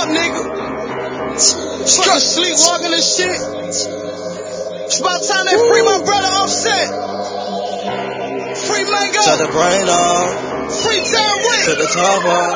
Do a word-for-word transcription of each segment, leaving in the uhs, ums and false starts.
up, nigga. Fucking sleepwalking and shit. It's about time they free my brother Offset. Free Mango. Shut the brain off. Free Town Wick. To the top off.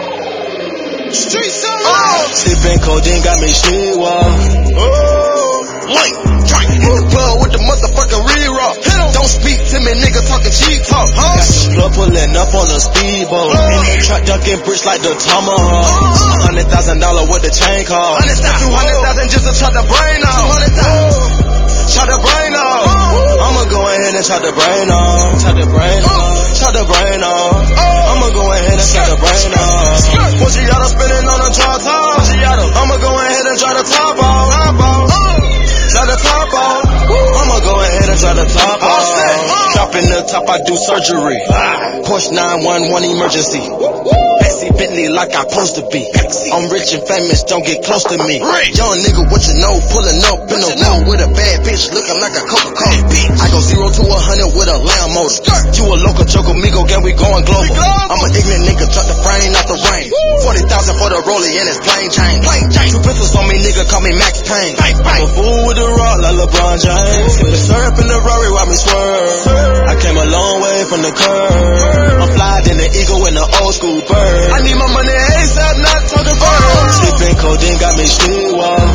Street so Oh. loud. Sippin' codeine got me sleepwalk. Oh. Wait. Drink. Hit the plug with the motherfucking re-rock. Don't speak to me, nigga, talking cheap talk. Huh? Got the plug pulling up on a speedboat. Uh. In the truck ducking bricks like the tomahawk. Uh. Hundred thousand dollar with the chain car. Two hundred thousand just to chop the brain off. Two hundred thousand. Chop the brain off. Uh. I'ma go ahead and chop the brain off. Chop the brain off. Chop the brain off. Uh. I'ma go ahead and chop the brain off. Pussy-yada spinning on a drop top. I'ma go ahead and try the top off. Top off. Try the top off. I'ma go ahead and try the top off. Dropping the top, I do surgery. Porsche nine one one emergency. Betsy Bentley like I supposed to be. I'm rich and famous, don't get close to me. Young nigga, what you know? Pulling up in the wall with a bad bitch, looking like a Coca-Cola. I go zero to a hundred with a lamb motor. You a local choco migo, gang, we going global. I'm an ignorant nigga, chuck the frame out the rain. Forty thousand for the rollie and it's plain Jane. Two pistols on me, nigga, call me Max Payne. I'm a fool with the rock like LeBron James. Sip the syrup in the Rari while me swerve. I came a long way from the curb. I'm fly than the eagle in the old school bird. I need my money ASAP, not talking first. Sippin' codeine got me sleepwalk.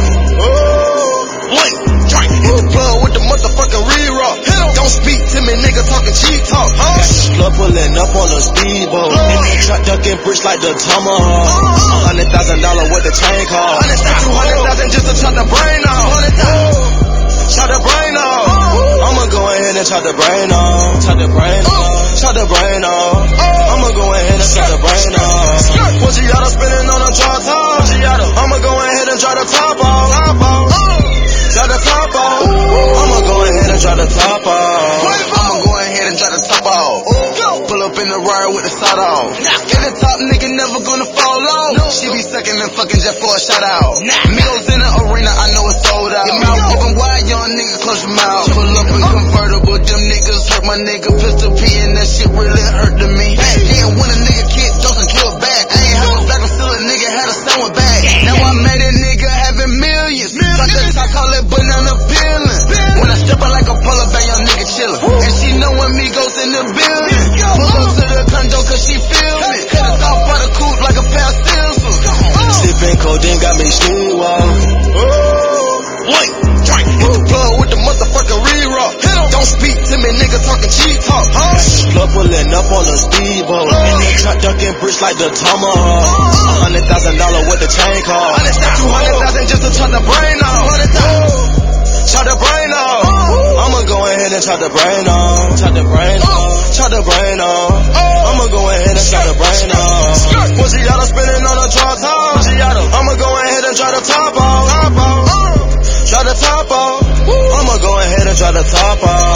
Wait, drink. Hit the plug with the motherfucking re-rock. Don't speak to me, nigga, talking cheap talk. Huh? Got the plug pulling up on a speedboat. In the truck ducking bricks like the tomahawk. A hundred thousand dollar with the chain car. Two hundred thousand just to chop the brain off. Chop the brain off. I'ma go ahead and chop the brain off. Chop the brain off. Chop the brain off. I'ma go ahead and chop the brain off. Pussy-yada spinning on a drop top. I'ma go ahead and try the top off. Try the top off. I'ma go ahead and try the top off. I'ma go ahead and try the top off. Pull up in the ride with the side off. Get the top nigga never gonna fall off. She be sucking and fucking just for a shout out. Migos in the arena, I know it's sold out. Your mouth open wide, young nigga, close your mouth. Pull up in convertible, them niggas hurt my nigga. Pistol P and that shit really hurt to me. Yeah, when a nigga kid doesn't kill back. I ain't have a back, I'm still a nigga, had a sound back. Now I made a nigga having millions. Got the top, call it banana peeling. When I step out like a polar bear, young nigga chillin'. And she know when me goes in the building. Pull up to the condo cause she feel me. Cut us off by the coupe like a pair of scissors. Sippin' codeine got me sleepwalk. Wait, drink. Hit the plug with the motherfucking re-rock. Don't speak to me, nigga, talking cheap talk. Got the plug pulling up on a speedboat. In the truck ducking bricks like the tomahawk. A hundred thousand dollar with the chain car. Two hundred thousand just to chop the brain off. Chop the brain off. I'ma go ahead and chop the brain off. Chop the brain off. Chop the brain off. I'ma go ahead and chop the brain off. Pussy-yada spinning on a drop top. I'ma go ahead and try the top off. Try the top off. I'ma go ahead and try the top off.